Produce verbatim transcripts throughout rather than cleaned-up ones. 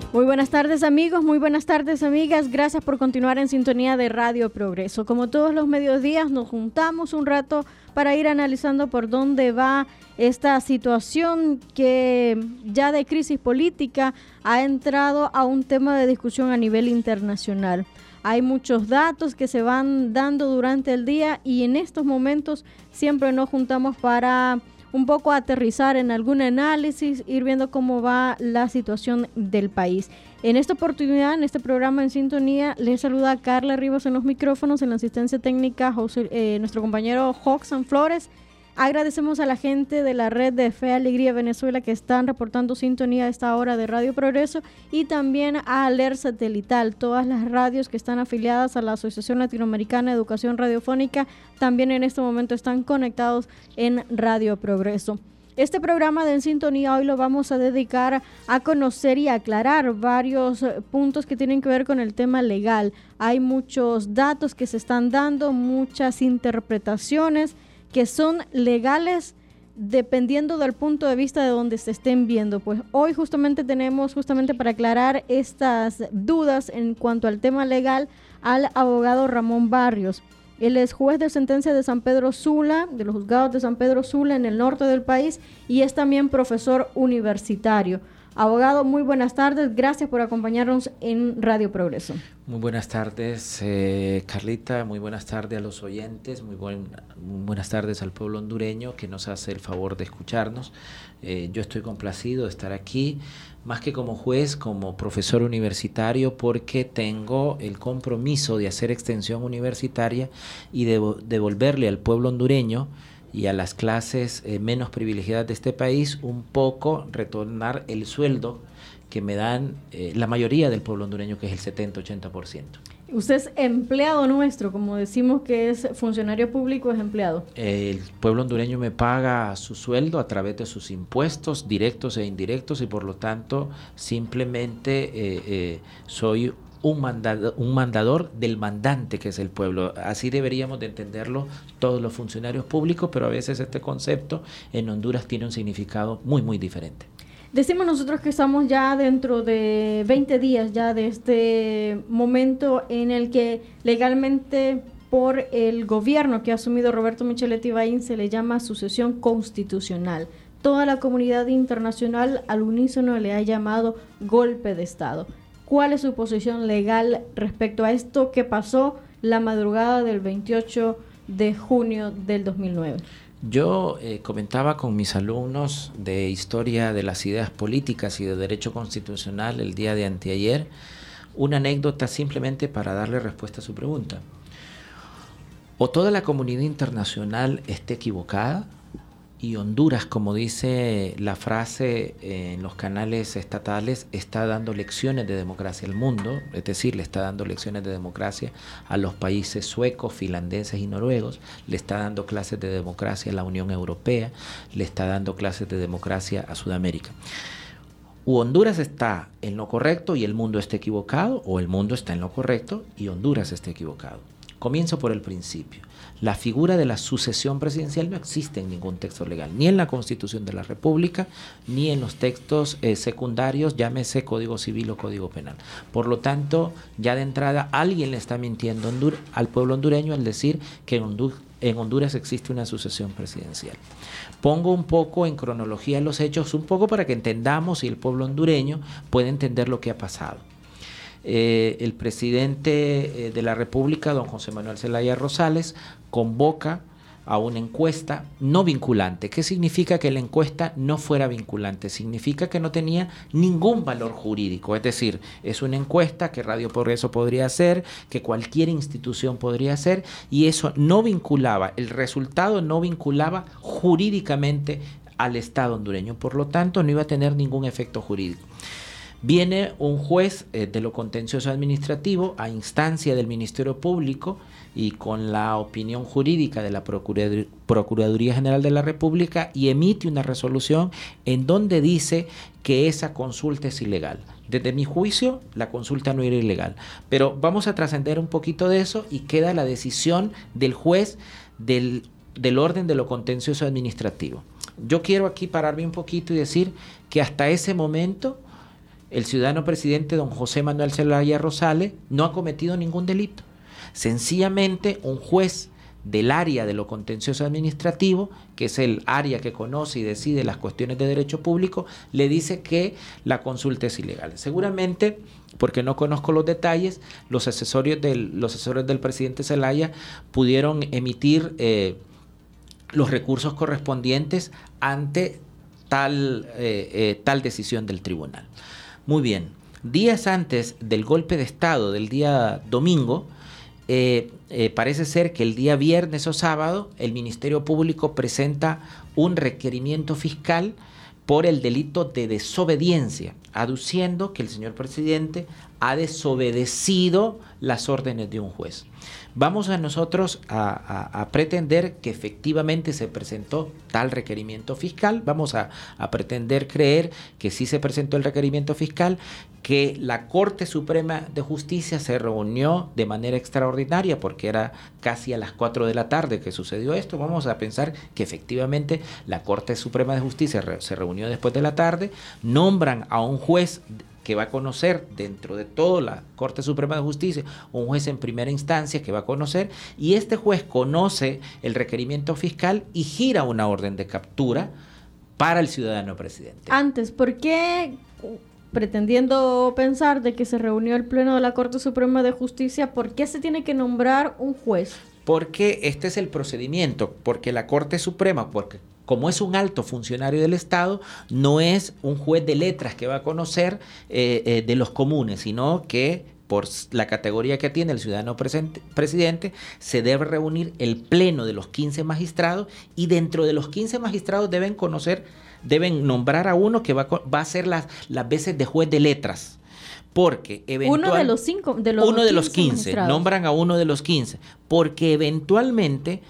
Muy buenas tardes amigos, muy buenas tardes amigas, gracias por continuar en sintonía de Radio Progreso. Como todos los mediodías nos juntamos un rato para ir analizando por dónde va esta situación que ya de crisis política ha entrado a un tema de discusión a nivel internacional. Hay muchos datos que se van dando durante el día y en estos momentos siempre nos juntamos para un poco aterrizar en algún análisis, ir viendo cómo va la situación del país. En esta oportunidad, en este programa En Sintonía, les saluda Carla Rivas en los micrófonos, en la asistencia técnica, José, eh, nuestro compañero Joxan Flores. Agradecemos a la gente de la red de Fe, Alegría Venezuela que están reportando sintonía a esta hora de Radio Progreso y también a Aler Satelital, todas las radios que están afiliadas a la Asociación Latinoamericana de Educación Radiofónica también en este momento están conectados en Radio Progreso. Este programa de En Sintonía hoy lo vamos a dedicar a conocer y aclarar varios puntos que tienen que ver con el tema legal. Hay muchos datos que se están dando, muchas interpretaciones que son legales dependiendo del punto de vista de donde se estén viendo. Pues hoy justamente tenemos, justamente para aclarar estas dudas en cuanto al tema legal, al abogado Ramón Barrios. Él es juez de sentencia de San Pedro Sula, de los juzgados de San Pedro Sula en el norte del país y es también profesor universitario. Abogado, muy buenas tardes. Gracias por acompañarnos en Radio Progreso. Muy buenas tardes, eh, Carlita. Muy buenas tardes a los oyentes. Muy, buen, muy buenas tardes al pueblo hondureño que nos hace el favor de escucharnos. Eh, yo estoy complacido de estar aquí, más que como juez, como profesor universitario, porque tengo el compromiso de hacer extensión universitaria y de devolverle al pueblo hondureño y a las clases eh, menos privilegiadas de este país un poco retornar el sueldo que me dan eh, la mayoría del pueblo hondureño, que es el setenta a ochenta por ciento. Usted es empleado nuestro, como decimos que es funcionario público, es empleado. El pueblo hondureño me paga su sueldo a través de sus impuestos directos e indirectos y por lo tanto simplemente eh, eh, soy Un, mandado, un mandador del mandante que es el pueblo. Así deberíamos de entenderlo todos los funcionarios públicos, pero a veces este concepto en Honduras tiene un significado muy muy diferente. Decimos nosotros que estamos ya dentro de veinte días ya de este momento en el que legalmente por el gobierno que ha asumido Roberto Micheletti Baín se le llama sucesión constitucional. Toda la comunidad internacional al unísono le ha llamado golpe de Estado. ¿Cuál es su posición legal respecto a esto que pasó la madrugada del veintiocho de junio del dos mil nueve? Yo eh, comentaba con mis alumnos de Historia de las Ideas Políticas y de Derecho Constitucional el día de anteayer una anécdota simplemente para darle respuesta a su pregunta. O toda la comunidad internacional está equivocada y Honduras, como dice la frase eh, en los canales estatales, está dando lecciones de democracia al mundo, es decir, le está dando lecciones de democracia a los países suecos, finlandeses y noruegos, le está dando clases de democracia a la Unión Europea, le está dando clases de democracia a Sudamérica. O Honduras está en lo correcto y el mundo está equivocado, o el mundo está en lo correcto y Honduras está equivocado. Comienzo por el principio. La figura de la sucesión presidencial no existe en ningún texto legal, ni en la Constitución de la República, ni en los textos eh, secundarios, llámese Código Civil o Código Penal. Por lo tanto, ya de entrada alguien le está mintiendo Hondur- al pueblo hondureño al decir que en, Hondur- en Honduras existe una sucesión presidencial. Pongo un poco en cronología los hechos, un poco para que entendamos y el pueblo hondureño pueda entender lo que ha pasado. Eh, el presidente eh, de la República, don José Manuel Zelaya Rosales, convoca a una encuesta no vinculante. ¿Qué significa que la encuesta no fuera vinculante? Significa que no tenía ningún valor jurídico, es decir, es una encuesta que Radio Progreso podría hacer, que cualquier institución podría hacer, y eso no vinculaba, el resultado no vinculaba jurídicamente al Estado hondureño, por lo tanto no iba a tener ningún efecto jurídico. Viene un juez eh, de lo contencioso administrativo a instancia del Ministerio Público y con la opinión jurídica de la Procuradur- Procuraduría General de la República y emite una resolución en donde dice que esa consulta es ilegal. Desde mi juicio, la consulta no era ilegal, pero vamos a trascender un poquito de eso y queda la decisión del juez del, del orden de lo contencioso administrativo. Yo quiero aquí pararme un poquito y decir que hasta ese momento el ciudadano presidente don José Manuel Zelaya Rosales no ha cometido ningún delito. Sencillamente un juez del área de lo contencioso administrativo, que es el área que conoce y decide las cuestiones de derecho público, le dice que la consulta es ilegal. Seguramente, porque no conozco los detalles, los asesores del, los asesores del presidente Zelaya pudieron emitir eh, los recursos correspondientes ante tal, eh, eh, tal decisión del tribunal. Muy bien, días antes del golpe de Estado del día domingo, Eh, eh, parece ser que el día viernes o sábado el Ministerio Público presenta un requerimiento fiscal por el delito de desobediencia, aduciendo que el señor presidente ha desobedecido las órdenes de un juez. Vamos a nosotros a, a, a pretender que efectivamente se presentó tal requerimiento fiscal, vamos a, a pretender creer que sí se presentó el requerimiento fiscal, que la Corte Suprema de Justicia se reunió de manera extraordinaria porque era casi a las cuatro de la tarde que sucedió esto. Vamos a pensar que efectivamente la Corte Suprema de Justicia re, se reunió después de la tarde, nombran a un juez que va a conocer dentro de toda la Corte Suprema de Justicia, un juez en primera instancia que va a conocer, y este juez conoce el requerimiento fiscal y gira una orden de captura para el ciudadano presidente. Antes, ¿por qué, pretendiendo pensar de que se reunió el Pleno de la Corte Suprema de Justicia, por qué se tiene que nombrar un juez? Porque este es el procedimiento, porque la Corte Suprema, porque como es un alto funcionario del Estado, no es un juez de letras que va a conocer eh, eh, de los comunes, sino que por la categoría que tiene el ciudadano presente, presidente, se debe reunir el pleno de los quince magistrados y dentro de los quince magistrados deben conocer, deben nombrar a uno que va, va a ser las, las veces de juez de letras. Porque eventualmente... Uno de los cinco, de los uno de los quince, nombran a uno de los quince, porque eventualmente,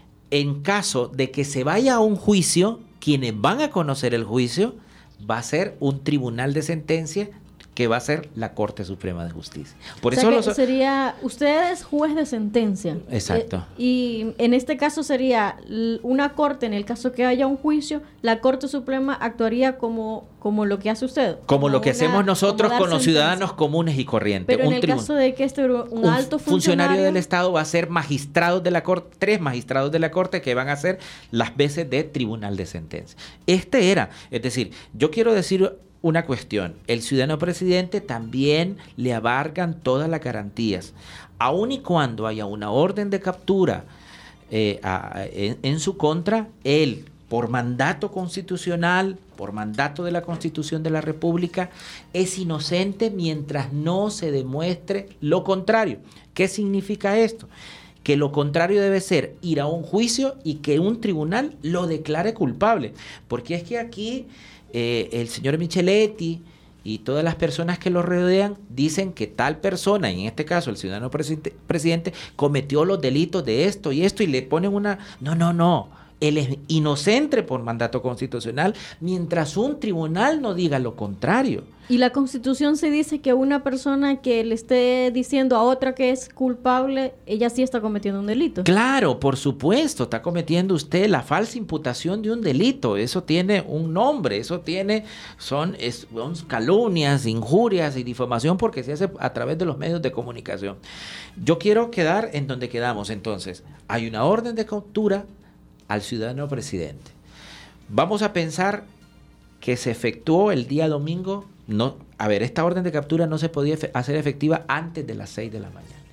en caso de que se vaya a un juicio, quienes van a conocer el juicio va a ser un tribunal de sentencia que va a ser la Corte Suprema de Justicia. Por o sea eso que los... sería, usted es juez de sentencia. Exacto. Eh, y en este caso sería una corte, en el caso que haya un juicio, la Corte Suprema actuaría como, como lo que hace usted. Como, como lo que una, hacemos nosotros con los sentencia. ciudadanos comunes y corrientes. Pero un en el tribun... caso de que este un, un alto funcionario... funcionario del Estado va a ser magistrados de la Corte, tres magistrados de la Corte que van a ser las veces de tribunal de sentencia. Este era, es decir, yo quiero decir una cuestión, el ciudadano presidente también le abarcan todas las garantías, aun y cuando haya una orden de captura eh, a, en, en su contra, él, por mandato constitucional, por mandato de la Constitución de la República, es inocente mientras no se demuestre lo contrario. ¿Qué significa esto? Que lo contrario debe ser ir a un juicio y que un tribunal lo declare culpable, porque es que aquí Eh, el señor Micheletti y todas las personas que lo rodean dicen que tal persona, en este caso el ciudadano presidente, presidente, cometió los delitos de esto y esto y le ponen una... No, no, no. Él es inocente por mandato constitucional mientras un tribunal no diga lo contrario. Y la Constitución se dice que una persona que le esté diciendo a otra que es culpable, ella sí está cometiendo un delito. Claro, por supuesto, está cometiendo usted la falsa imputación de un delito. Eso tiene un nombre, eso tiene, son, es, son calumnias, injurias y difamación porque se hace a través de los medios de comunicación. Yo quiero quedar en donde quedamos entonces. Hay una orden de captura al ciudadano presidente. Vamos a pensar que se efectuó el día domingo. No, a ver, esta orden de captura no se podía efe- hacer efectiva antes de las seis de la mañana.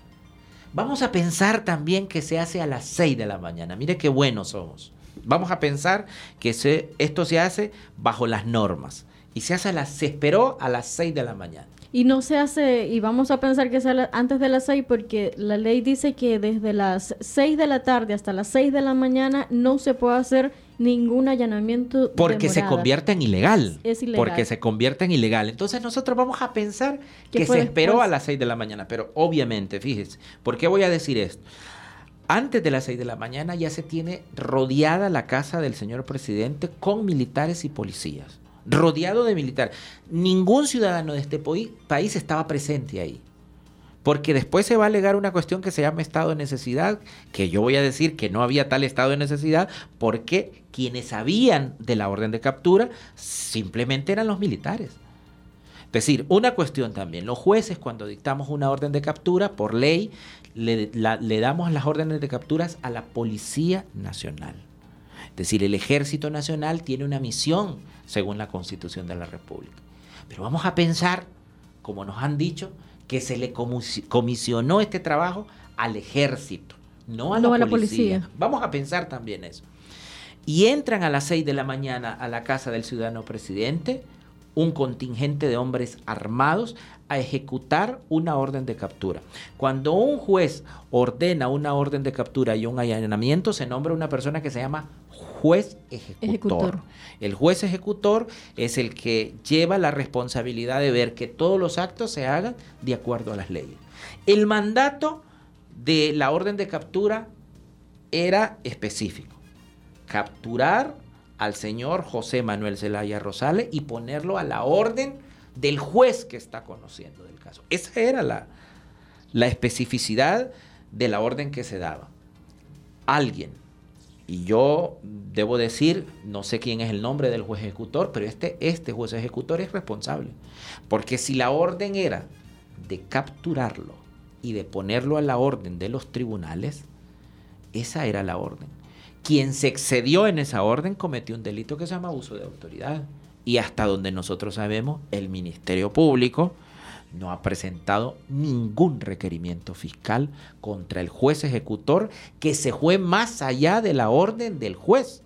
Vamos a pensar también que se hace a las seis de la mañana. Mire qué buenos somos. Vamos a pensar que se, esto se hace bajo las normas. Y se hace a las, se esperó a las seis de la mañana. Y no se hace, y vamos a pensar que sea la, antes de las seis, porque la ley dice que desde las seis de la tarde hasta las seis de la mañana no se puede hacer ningún allanamiento. Porque se convierte en ilegal. Es ilegal. Porque se convierte en ilegal. Entonces nosotros vamos a pensar que se esperó después? a las seis de la mañana. Pero obviamente, fíjese, ¿por qué voy a decir esto? Antes de las seis de la mañana ya se tiene rodeada la casa del señor presidente con militares y policías. Rodeado de militares. Ningún ciudadano de este país estaba presente ahí. Porque después se va a alegar una cuestión que se llama estado de necesidad, que yo voy a decir que no había tal estado de necesidad, porque quienes sabían de la orden de captura simplemente eran los militares. decir, una cuestión también, los jueces cuando dictamos una orden de captura, por ley, le, la, le damos las órdenes de capturas a la Policía Nacional. Es decir, el Ejército Nacional tiene una misión según la Constitución de la República. Pero vamos a pensar, como nos han dicho, que se le comisionó este trabajo al Ejército, no a la, no a la policía. policía. Vamos a pensar también eso. Y entran a las seis de la mañana a la casa del ciudadano presidente un contingente de hombres armados a ejecutar una orden de captura. Cuando un juez ordena una orden de captura y un allanamiento, se nombra una persona que se llama juez ejecutor. ejecutor. El juez ejecutor es el que lleva la responsabilidad de ver que todos los actos se hagan de acuerdo a las leyes. El mandato de la orden de captura era específico: capturar al señor José Manuel Zelaya Rosales y ponerlo a la orden del juez que está conociendo del caso. Esa era la, la especificidad de la orden que se daba. Alguien, y yo debo decir, no sé quién es el nombre del juez ejecutor, pero este, este juez ejecutor es responsable, porque si la orden era de capturarlo y de ponerlo a la orden de los tribunales, esa era la orden. Quien se excedió en esa orden cometió un delito que se llama abuso de autoridad. Y hasta donde nosotros sabemos, el Ministerio Público no ha presentado ningún requerimiento fiscal contra el juez ejecutor que se fue más allá de la orden del juez.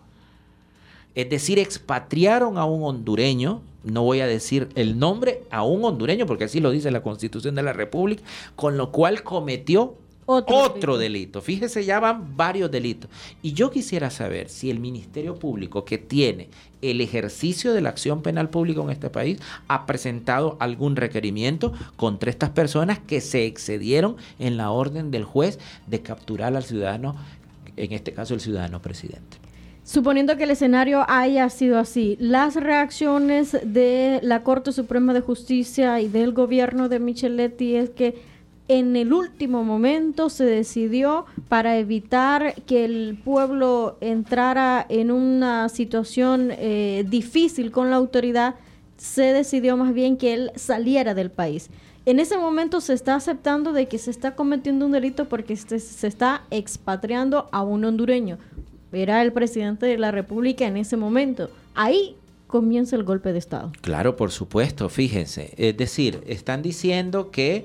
Es decir, expatriaron a un hondureño, no voy a decir el nombre, a un hondureño, porque así lo dice la Constitución de la República, con lo cual cometió Otro, Otro delito. delito. Fíjese, ya van varios delitos. Y yo quisiera saber si el Ministerio Público, que tiene el ejercicio de la acción penal pública en este país, ha presentado algún requerimiento contra estas personas que se excedieron en la orden del juez de capturar al ciudadano, en este caso el ciudadano presidente. Suponiendo que el escenario haya sido así, las reacciones de la Corte Suprema de Justicia y del gobierno de Micheletti es que en el último momento se decidió, para evitar que el pueblo entrara en una situación eh, difícil con la autoridad, se decidió más bien que él saliera del país. En ese momento se está aceptando de que se está cometiendo un delito porque se, se está expatriando a un hondureño. Era el presidente de la República en ese momento. Ahí comienza el golpe de Estado. Claro, por supuesto, fíjense. Es decir, están diciendo que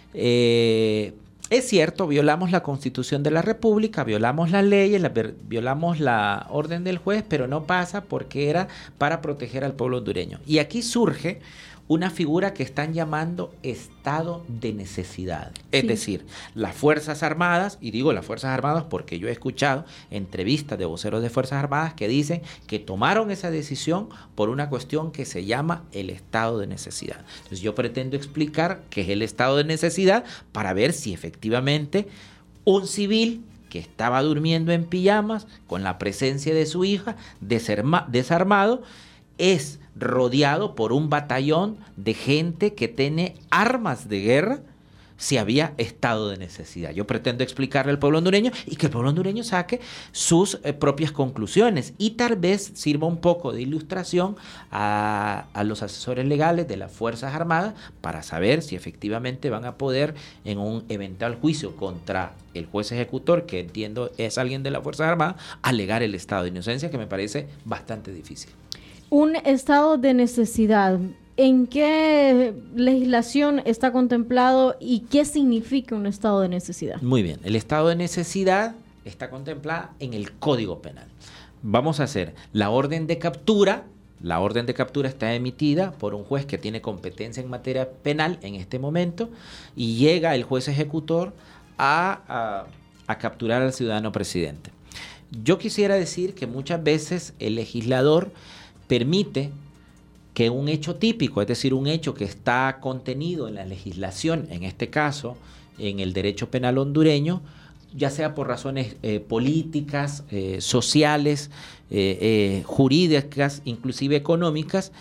Eh, es cierto, violamos la Constitución de la República, violamos las leyes, la, violamos la orden del juez, pero no pasa porque era para proteger al pueblo hondureño. Y aquí surge una figura que están llamando estado de necesidad. Es sí. decir, las Fuerzas Armadas, y digo las Fuerzas Armadas porque yo he escuchado entrevistas de voceros de Fuerzas Armadas que dicen que tomaron esa decisión por una cuestión que se llama el estado de necesidad. Entonces yo pretendo explicar qué es el estado de necesidad para ver si efectivamente un civil que estaba durmiendo en pijamas con la presencia de su hija desarma, desarmado es rodeado por un batallón de gente que tiene armas de guerra, si había estado de necesidad. Yo pretendo explicarle al pueblo hondureño y que el pueblo hondureño saque sus eh, propias conclusiones y tal vez sirva un poco de ilustración a, a los asesores legales de las Fuerzas Armadas para saber si efectivamente van a poder, en un eventual juicio contra el juez ejecutor, que entiendo es alguien de las Fuerzas Armadas, alegar el estado de inocencia, que me parece bastante difícil. Un estado de necesidad, ¿en qué legislación está contemplado y qué significa un estado de necesidad? Muy bien, el estado de necesidad está contemplado en el Código Penal. Vamos a hacer la orden de captura. La orden de captura está emitida por un juez que tiene competencia en materia penal en este momento y llega el juez ejecutor a, a, a capturar al ciudadano presidente. Yo quisiera decir que muchas veces el legislador permite que un hecho típico, es decir, un hecho que está contenido en la legislación, en este caso, en el derecho penal hondureño, ya sea por razones eh, políticas, eh, sociales, eh, eh, jurídicas, inclusive económicas,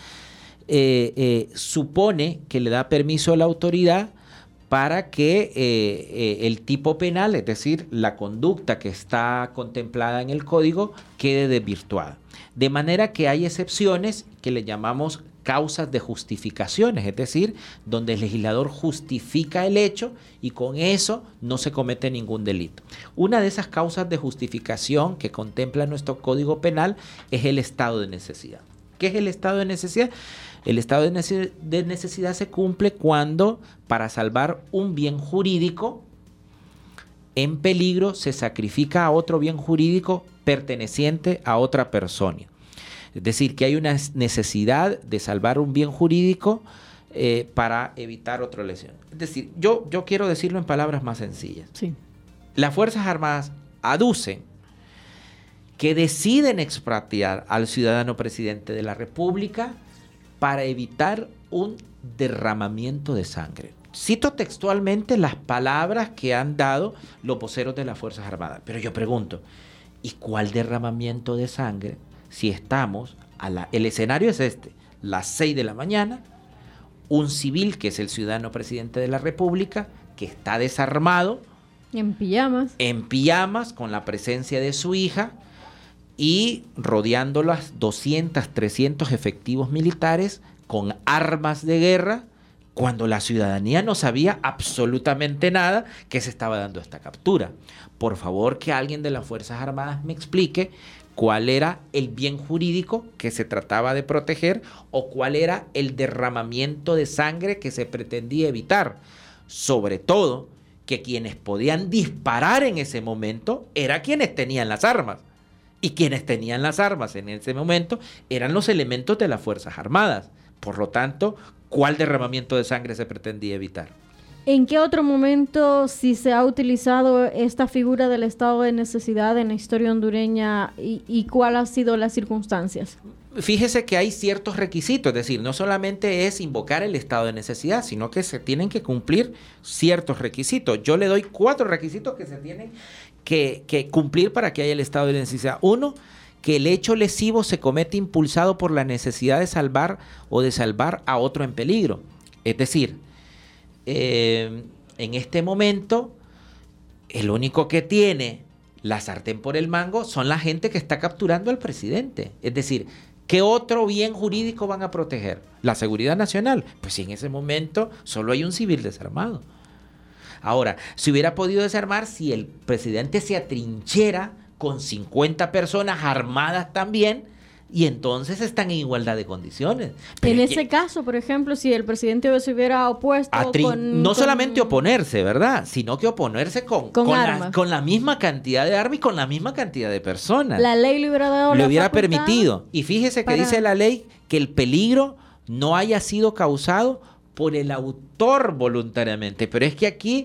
eh, eh, supone que le da permiso a la autoridad para que eh, eh, el tipo penal, es decir, la conducta que está contemplada en el código, quede desvirtuada. De manera que hay excepciones que le llamamos causas de justificaciones, es decir, donde el legislador justifica el hecho y con eso no se comete ningún delito. Una de esas causas de justificación que contempla nuestro Código Penal es el estado de necesidad. ¿Qué es el estado de necesidad? El estado de nece- de necesidad se cumple cuando, para salvar un bien jurídico en peligro, se sacrifica a otro bien jurídico perteneciente a otra persona. Es decir, que hay una necesidad de salvar un bien jurídico eh, para evitar otra lesión. Es decir, yo, yo quiero decirlo en palabras más sencillas. Sí. Las Fuerzas Armadas aducen que deciden expropiar al ciudadano presidente de la República para evitar un derramamiento de sangre. Cito textualmente las palabras que han dado los voceros de las Fuerzas Armadas. Pero yo pregunto, ¿y cuál derramamiento de sangre? Si estamos, a la, el escenario es este, las seis de la mañana, un civil que es el ciudadano presidente de la República, que está desarmado, en pijamas, en pijamas, con la presencia de su hija y rodeándolas doscientos, trescientos efectivos militares con armas de guerra, cuando la ciudadanía no sabía absolutamente nada que se estaba dando esta captura. Por favor, que alguien de las Fuerzas Armadas me explique cuál era el bien jurídico que se trataba de proteger o cuál era el derramamiento de sangre que se pretendía evitar. Sobre todo, que quienes podían disparar en ese momento eran quienes tenían las armas. Y quienes tenían las armas en ese momento eran los elementos de las Fuerzas Armadas. Por lo tanto, ¿cuál derramamiento de sangre se pretendía evitar? ¿En qué otro momento si se ha utilizado esta figura del estado de necesidad en la historia hondureña y, y cuál han sido las circunstancias? Fíjese que hay ciertos requisitos, es decir, no solamente es invocar el estado de necesidad, sino que se tienen que cumplir ciertos requisitos. Yo le doy cuatro requisitos que se tienen que, que cumplir para que haya el estado de necesidad. Uno, que el hecho lesivo se comete impulsado por la necesidad de salvar o de salvar a otro en peligro. Es decir, eh, en este momento, el único que tiene la sartén por el mango son la gente que está capturando al presidente. Es decir, ¿qué otro bien jurídico van a proteger? ¿La seguridad nacional? Pues si en ese momento solo hay un civil desarmado. Ahora, se hubiera podido desarmar si el presidente se atrinchera con cincuenta personas armadas también, y entonces están en igualdad de condiciones. Pero en es ese que, caso, por ejemplo, si el presidente se hubiera opuesto atri- con... No con, solamente oponerse, ¿verdad? Sino que oponerse con, con, con, armas. la, con la misma cantidad de armas y con la misma cantidad de personas. La ley le hubiera dado Le la hubiera facultad permitido. Y fíjese que para... dice la ley que el peligro no haya sido causado por el autor voluntariamente. Pero es que aquí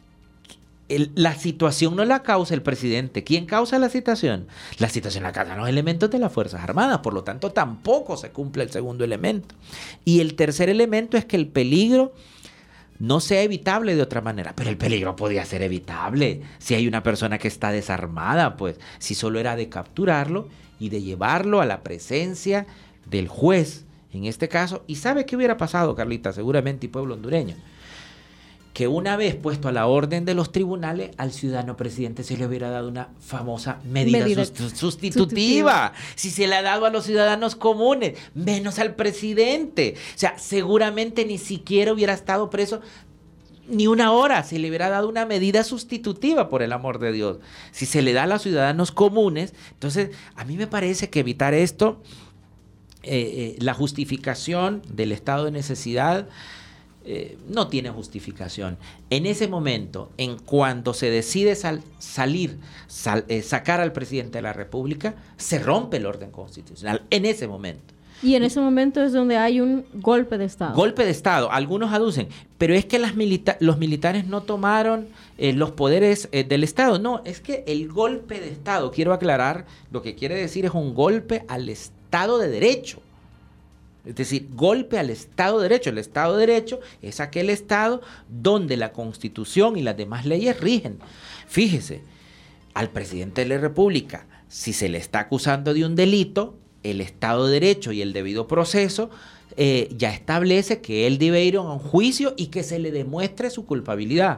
el, la situación no la causa el presidente. ¿Quién causa la situación? La situación la causan los elementos de las Fuerzas Armadas. Por lo tanto, tampoco se cumple el segundo elemento. Y el tercer elemento es que el peligro no sea evitable de otra manera. Pero el peligro podía ser evitable si hay una persona que está desarmada, pues si solo era de capturarlo y de llevarlo a la presencia del juez, en este caso. ¿Y sabe qué hubiera pasado, Carlita? Seguramente, y pueblo hondureño, que una vez puesto a la orden de los tribunales, al ciudadano presidente se le hubiera dado una famosa medida, Medida sust- sustitutiva. Si se le ha dado a los ciudadanos comunes, menos al presidente. O sea, seguramente ni siquiera hubiera estado preso ni una hora, se le hubiera dado una medida sustitutiva, por el amor de Dios. Si se le da a los ciudadanos comunes, entonces a mí me parece que evitar esto, eh, eh, la justificación del estado de necesidad, Eh, no tiene justificación. En ese momento, en cuanto se decide sal, salir, sal, eh, sacar al presidente de la República, se rompe el orden constitucional. En ese momento. Y en ese momento es donde hay un golpe de Estado. Golpe de Estado, algunos aducen, pero es que las milita- los militares no tomaron eh, los poderes eh, del Estado. No, es que el golpe de Estado, quiero aclarar, lo que quiere decir es un golpe al Estado de Derecho. Es decir, golpe al Estado de Derecho. El Estado de Derecho es aquel Estado donde la Constitución y las demás leyes rigen. Fíjese, al presidente de la República, si se le está acusando de un delito, el Estado de Derecho y el debido proceso eh, ya establece que él debe ir a un juicio y que se le demuestre su culpabilidad.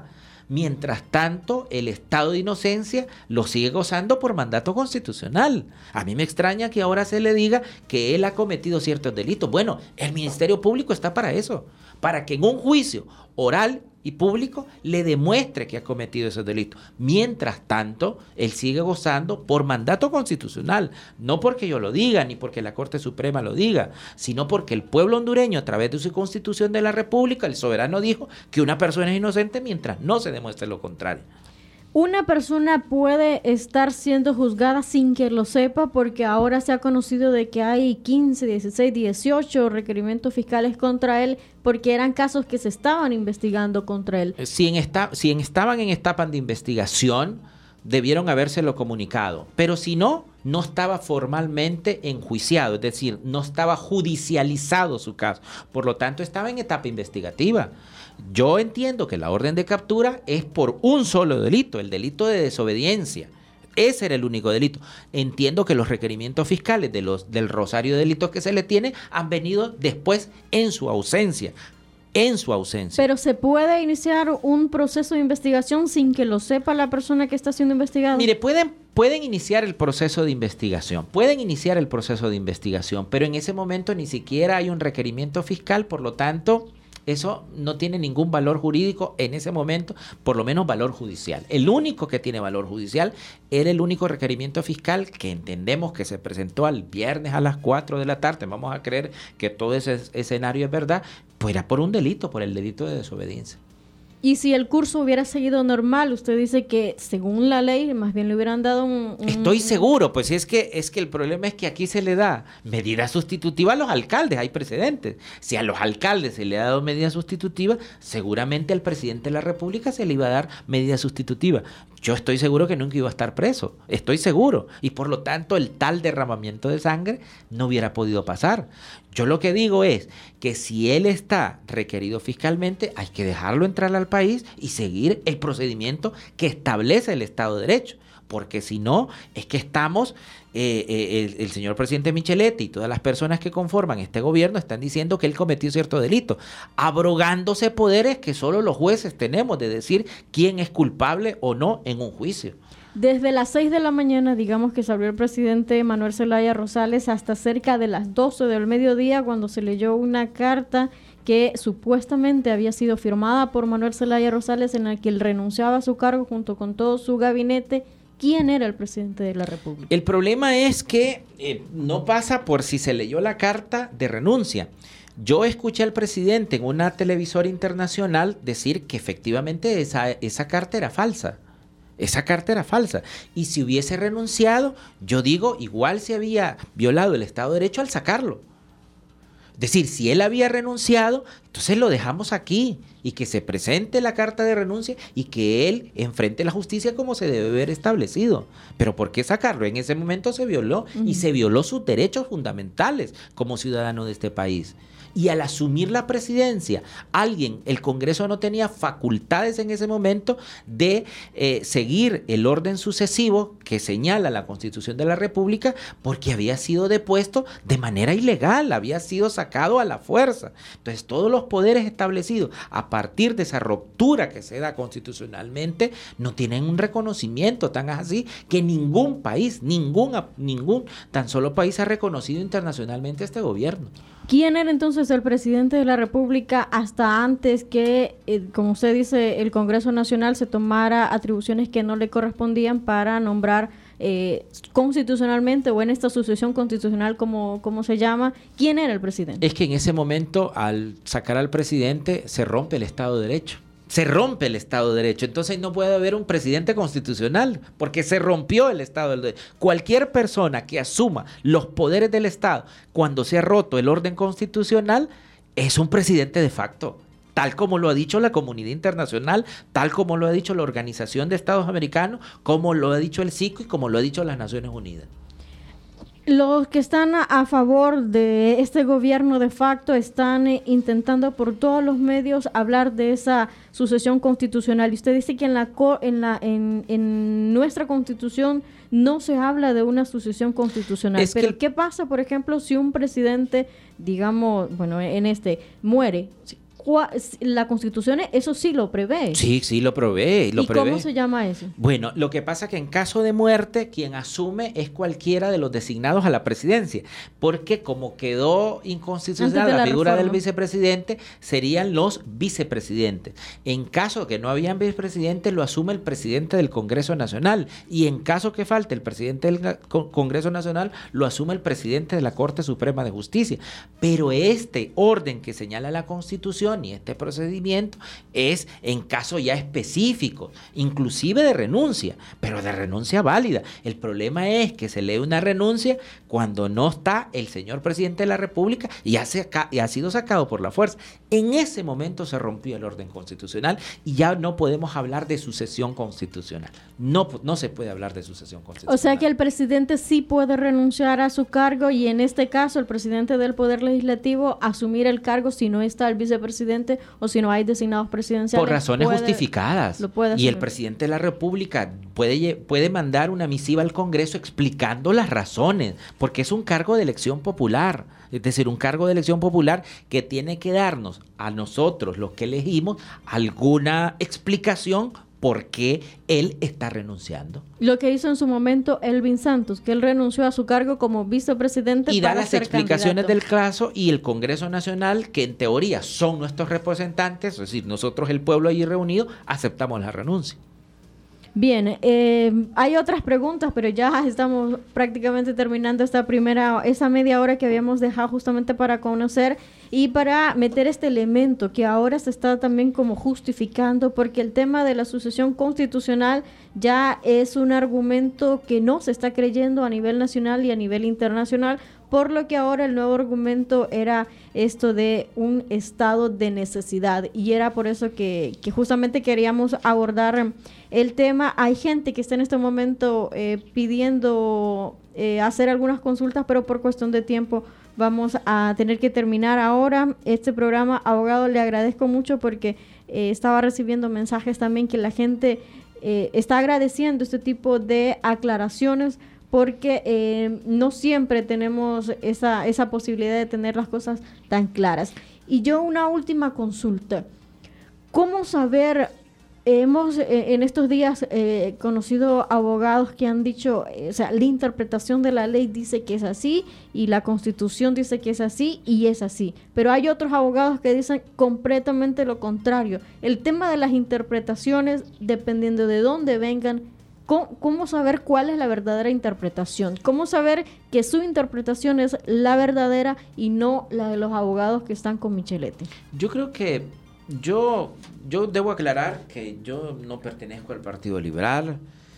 Mientras tanto, el estado de inocencia lo sigue gozando por mandato constitucional. A mí me extraña que ahora se le diga que él ha cometido ciertos delitos. Bueno, el Ministerio Público está para eso, para que en un juicio oral y público le demuestre que ha cometido esos delitos. Mientras tanto, él sigue gozando por mandato constitucional, no porque yo lo diga, ni porque la Corte Suprema lo diga, sino porque el pueblo hondureño, a través de su Constitución de la República, el soberano dijo que una persona es inocente mientras no se demuestre lo contrario. Una persona puede estar siendo juzgada sin que lo sepa, porque ahora se ha conocido de que hay quince, dieciséis, dieciocho requerimientos fiscales contra él, porque eran casos que se estaban investigando contra él. Si, en esta, si en, estaban en etapas de investigación, debieron habérselo comunicado, pero si no, no estaba formalmente enjuiciado, es decir, no estaba judicializado su caso, por lo tanto estaba en etapa investigativa. Yo entiendo que la orden de captura es por un solo delito, el delito de desobediencia. Ese era el único delito. Entiendo que los requerimientos fiscales de los, del rosario de delitos que se le tiene han venido después en su ausencia. En su ausencia. Pero ¿se puede iniciar un proceso de investigación sin que lo sepa la persona que está siendo investigada? Mire, pueden, pueden iniciar el proceso de investigación, pueden iniciar el proceso de investigación, pero en ese momento ni siquiera hay un requerimiento fiscal, por lo tanto, eso no tiene ningún valor jurídico en ese momento, por lo menos valor judicial. El único que tiene valor judicial era el único requerimiento fiscal que entendemos que se presentó al viernes a las cuatro de la tarde. Vamos a creer que todo ese escenario es verdad, pues era por un delito, por el delito de desobediencia. Y si el curso hubiera seguido normal, usted dice que según la ley, más bien le hubieran dado un... un... Estoy seguro, pues es que, es que el problema es que aquí se le da medida sustitutiva a los alcaldes, hay precedentes. Si a los alcaldes se le ha dado medida sustitutiva, seguramente al presidente de la República se le iba a dar medida sustitutiva. Yo estoy seguro que nunca iba a estar preso, estoy seguro. Y por lo tanto el tal derramamiento de sangre no hubiera podido pasar. Yo lo que digo es que si él está requerido fiscalmente, hay que dejarlo entrar al país y seguir el procedimiento que establece el Estado de Derecho. Porque si no, es que estamos, eh, eh, el, el señor presidente Micheletti y todas las personas que conforman este gobierno están diciendo que él cometió cierto delito, abrogándose poderes que solo los jueces tenemos de decir quién es culpable o no en un juicio. Desde las seis de la mañana, digamos que salió el presidente Manuel Zelaya Rosales, hasta cerca de las doce del mediodía, cuando se leyó una carta que supuestamente había sido firmada por Manuel Zelaya Rosales, en la que él renunciaba a su cargo junto con todo su gabinete. ¿Quién era el presidente de la República? El problema es que eh, no pasa por si se leyó la carta de renuncia. Yo escuché al presidente en una televisora internacional decir que efectivamente esa, esa carta era falsa. Esa carta era falsa. Y si hubiese renunciado, yo digo, igual se había violado el Estado de Derecho al sacarlo. Es decir, si él había renunciado, entonces lo dejamos aquí y que se presente la carta de renuncia y que él enfrente la justicia como se debe haber establecido. Pero ¿por qué sacarlo? En ese momento se violó uh-huh. y se violó sus derechos fundamentales como ciudadano de este país. Y al asumir la presidencia, alguien, el Congreso no tenía facultades en ese momento de eh, seguir el orden sucesivo que señala la Constitución de la República, porque había sido depuesto de manera ilegal, había sido sacado a la fuerza. Entonces todos los poderes establecidos a partir de esa ruptura que se da constitucionalmente no tienen un reconocimiento, tan así que ningún país, ningún, ningún tan solo país ha reconocido internacionalmente a este gobierno. ¿Quién era entonces el presidente de la República hasta antes que, eh, como usted dice, el Congreso Nacional se tomara atribuciones que no le correspondían para nombrar eh, constitucionalmente o en esta sucesión constitucional, como, como se llama? ¿Quién era el presidente? Es que en ese momento, al sacar al presidente, se rompe el Estado de Derecho. Se rompe el Estado de Derecho, entonces no puede haber un presidente constitucional, porque se rompió el Estado del Derecho. Cualquier persona que asuma los poderes del Estado cuando se ha roto el orden constitucional es un presidente de facto, tal como lo ha dicho la comunidad internacional, tal como lo ha dicho la Organización de Estados Americanos, como lo ha dicho el C I C O y como lo ha dicho las Naciones Unidas. Los que están a favor de este gobierno de facto están eh, intentando por todos los medios hablar de esa sucesión constitucional. Y usted dice que en la en la en, en nuestra Constitución no se habla de una sucesión constitucional. Es Pero que... ¿qué pasa, por ejemplo, si un presidente, digamos, bueno, en este, muere? Sí. La Constitución eso sí lo prevé. Sí, sí lo prevé. Lo ¿Y prevé. cómo se llama eso? Bueno, lo que pasa es que en caso de muerte, quien asume es cualquiera de los designados a la presidencia, porque como quedó inconstitucional de la, la figura reforma del vicepresidente, serían los vicepresidentes. En caso que no habían vicepresidente, lo asume el presidente del Congreso Nacional, y en caso que falte el presidente del Congreso Nacional, lo asume el presidente de la Corte Suprema de Justicia. Pero este orden que señala la Constitución y este procedimiento es en caso ya específico, inclusive de renuncia, pero de renuncia válida. El problema es que se lee una renuncia cuando no está el señor presidente de la República y ha, y ha sido sacado por la fuerza. En ese momento se rompió el orden constitucional y ya no podemos hablar de sucesión constitucional. No, no se puede hablar de sucesión constitucional. O sea que el presidente sí puede renunciar a su cargo y en este caso el presidente del Poder Legislativo asumir el cargo si no está el vicepresidente o si no hay designados presidenciales. Por razones puede, justificadas. Lo puede y el presidente de la República puede, puede mandar una misiva al Congreso explicando las razones, porque es un cargo de elección popular. Es decir, un cargo de elección popular que tiene que darnos a nosotros, los que elegimos, alguna explicación por qué él está renunciando. Lo que hizo en su momento Elvin Santos, que él renunció a su cargo como vicepresidente y da para las ser explicaciones candidato. del caso, y el Congreso Nacional, que en teoría son nuestros representantes, es decir, nosotros el pueblo allí reunido, aceptamos la renuncia. Bien, eh, hay otras preguntas, pero ya estamos prácticamente terminando esta primera, esa media hora que habíamos dejado justamente para conocer y para meter este elemento que ahora se está también como justificando, porque el tema de la sucesión constitucional ya es un argumento que no se está creyendo a nivel nacional y a nivel internacional, por lo que ahora el nuevo argumento era esto de un estado de necesidad, y era por eso que, que justamente queríamos abordar el tema. Hay gente que está en este momento eh, pidiendo eh, hacer algunas consultas, pero por cuestión de tiempo vamos a tener que terminar ahora este programa. Abogado, le agradezco mucho porque eh, estaba recibiendo mensajes también que la gente eh, está agradeciendo este tipo de aclaraciones, porque eh, no siempre tenemos esa, esa posibilidad de tener las cosas tan claras. Y yo una última consulta. ¿Cómo saber? Hemos eh, en estos días eh, conocido abogados que han dicho, eh, o sea, la interpretación de la ley dice que es así y la Constitución dice que es así y es así. Pero hay otros abogados que dicen completamente lo contrario. El tema de las interpretaciones, dependiendo de dónde vengan, ¿Cómo, ¿Cómo saber cuál es la verdadera interpretación? ¿Cómo saber que su interpretación es la verdadera y no la de los abogados que están con Micheletti? Yo creo que yo, yo debo aclarar que yo no pertenezco al Partido Liberal,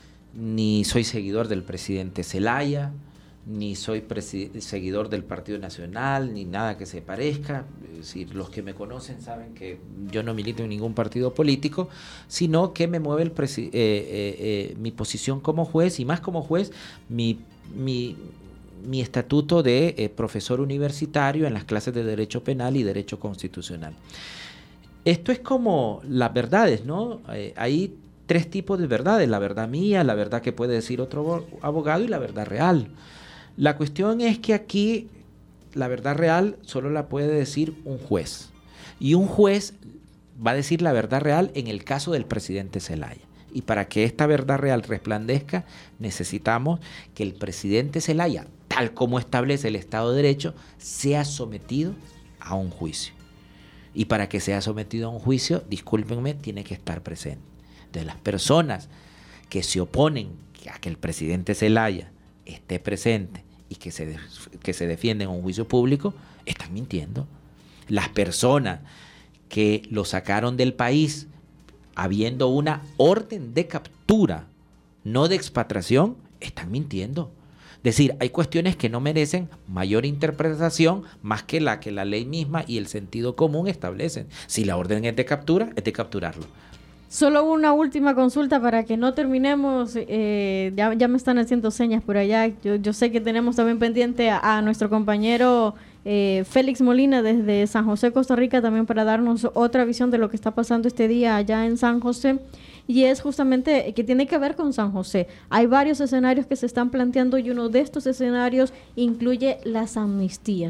ni soy seguidor del presidente Zelaya, ni soy seguidor del Partido Nacional, ni nada que se parezca. Es decir, los que me conocen saben que yo no milito en ningún partido político, sino que me mueve el presi- eh, eh, eh, mi posición como juez, y más como juez, mi, mi, mi estatuto de eh, profesor universitario en las clases de Derecho Penal y Derecho Constitucional. Esto es como las verdades, ¿no? Eh, hay tres tipos de verdades: la verdad mía, la verdad que puede decir otro abogado y la verdad real. La cuestión es que aquí la verdad real solo la puede decir un juez. Y un juez va a decir la verdad real en el caso del presidente Zelaya. Y para que esta verdad real resplandezca, necesitamos que el presidente Zelaya, tal como establece el Estado de Derecho, sea sometido a un juicio. Y para que sea sometido a un juicio, discúlpenme, tiene que estar presente. De las personas que se oponen a que el presidente Zelaya esté presente y que se, de, que se defienden en un juicio público, están mintiendo. Las personas que lo sacaron del país habiendo una orden de captura, no de expatriación, están mintiendo. Es decir, hay cuestiones que no merecen mayor interpretación más que la que la ley misma y el sentido común establecen. Si la orden es de captura, es de capturarlo. Solo una última consulta para que no terminemos, eh, ya, ya me están haciendo señas por allá. Yo, yo sé que tenemos también pendiente a, a nuestro compañero eh, Félix Molina desde San José, Costa Rica, también para darnos otra visión de lo que está pasando este día allá en San José. Y es justamente que tiene que ver con San José. Hay varios escenarios que se están planteando y uno de estos escenarios incluye las amnistías.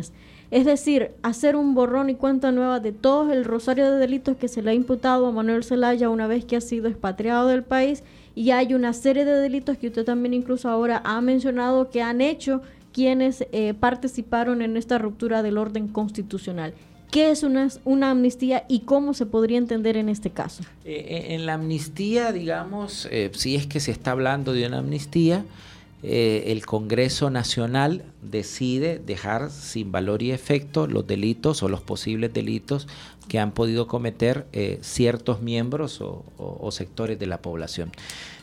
Es decir, hacer un borrón y cuenta nueva de todo el rosario de delitos que se le ha imputado a Manuel Zelaya una vez que ha sido expatriado del país, y hay una serie de delitos que usted también incluso ahora ha mencionado que han hecho quienes eh, participaron en esta ruptura del orden constitucional. ¿Qué es una, una amnistía y cómo se podría entender en este caso? Eh, en la amnistía, digamos, eh, si es que se está hablando de una amnistía, eh, el Congreso Nacional decide dejar sin valor y efecto los delitos o los posibles delitos que han podido cometer eh, ciertos miembros o, o, o sectores de la población.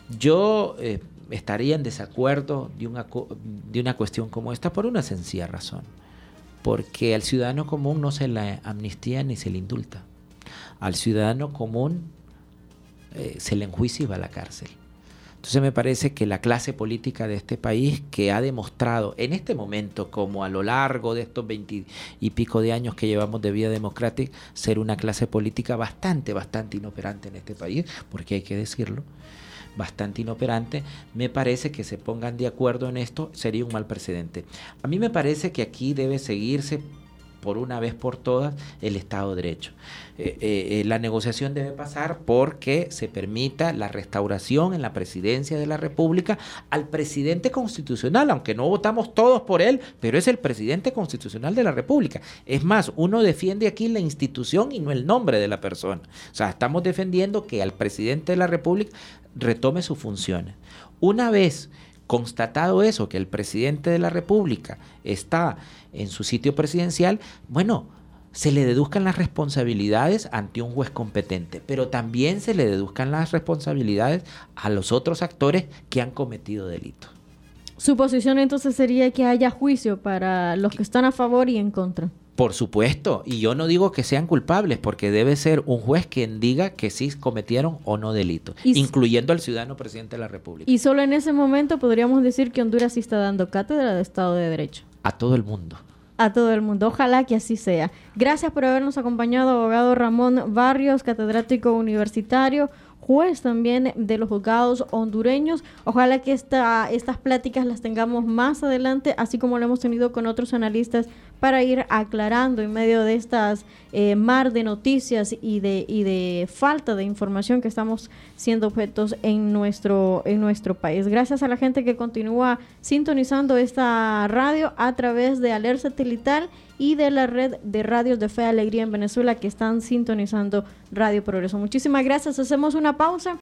Yo eh, estaría en desacuerdo de una, de una cuestión como esta por una sencilla razón. Porque al ciudadano común no se le amnistía ni se le indulta. Al ciudadano común eh, se le enjuicia y va a la cárcel. Entonces me parece que la clase política de este país, que ha demostrado en este momento, como a lo largo de estos veinte y pico de años que llevamos de vida democrática, ser una clase política bastante, bastante inoperante en este país, porque hay que decirlo, bastante inoperante, me parece que se pongan de acuerdo en esto sería un mal precedente. A mí me parece que aquí debe seguirse por una vez por todas el Estado de Derecho. Eh, eh, la negociación debe pasar porque se permita la restauración en la presidencia de la República al presidente constitucional, aunque no votamos todos por él, pero es el presidente constitucional de la República. Es más, uno defiende aquí la institución y no el nombre de la persona. O sea, estamos defendiendo que al presidente de la República retome sus funciones. Una vez constatado eso, que el presidente de la República está en su sitio presidencial, bueno, se le deduzcan las responsabilidades ante un juez competente, pero también se le deduzcan las responsabilidades a los otros actores que han cometido delitos. Su posición entonces sería que haya juicio para los que están a favor y en contra. Por supuesto, y yo no digo que sean culpables, porque debe ser un juez quien diga que sí cometieron o no delitos, y incluyendo al ciudadano presidente de la República. Y solo en ese momento podríamos decir que Honduras sí está dando cátedra de Estado de Derecho. A todo el mundo. A todo el mundo. Ojalá que así sea. Gracias por habernos acompañado, abogado Ramón Barrios, catedrático universitario, juez también de los juzgados hondureños. Ojalá que esta, estas pláticas las tengamos más adelante, así como lo hemos tenido con otros analistas, para ir aclarando en medio de estas eh, mar de noticias y de, y de falta de información que estamos siendo objetos en nuestro, en nuestro país. Gracias a la gente que continúa sintonizando esta radio a través de Aler Satelital y de la red de radios de Fe y Alegría en Venezuela, que están sintonizando Radio Progreso. Muchísimas gracias. Hacemos una pausa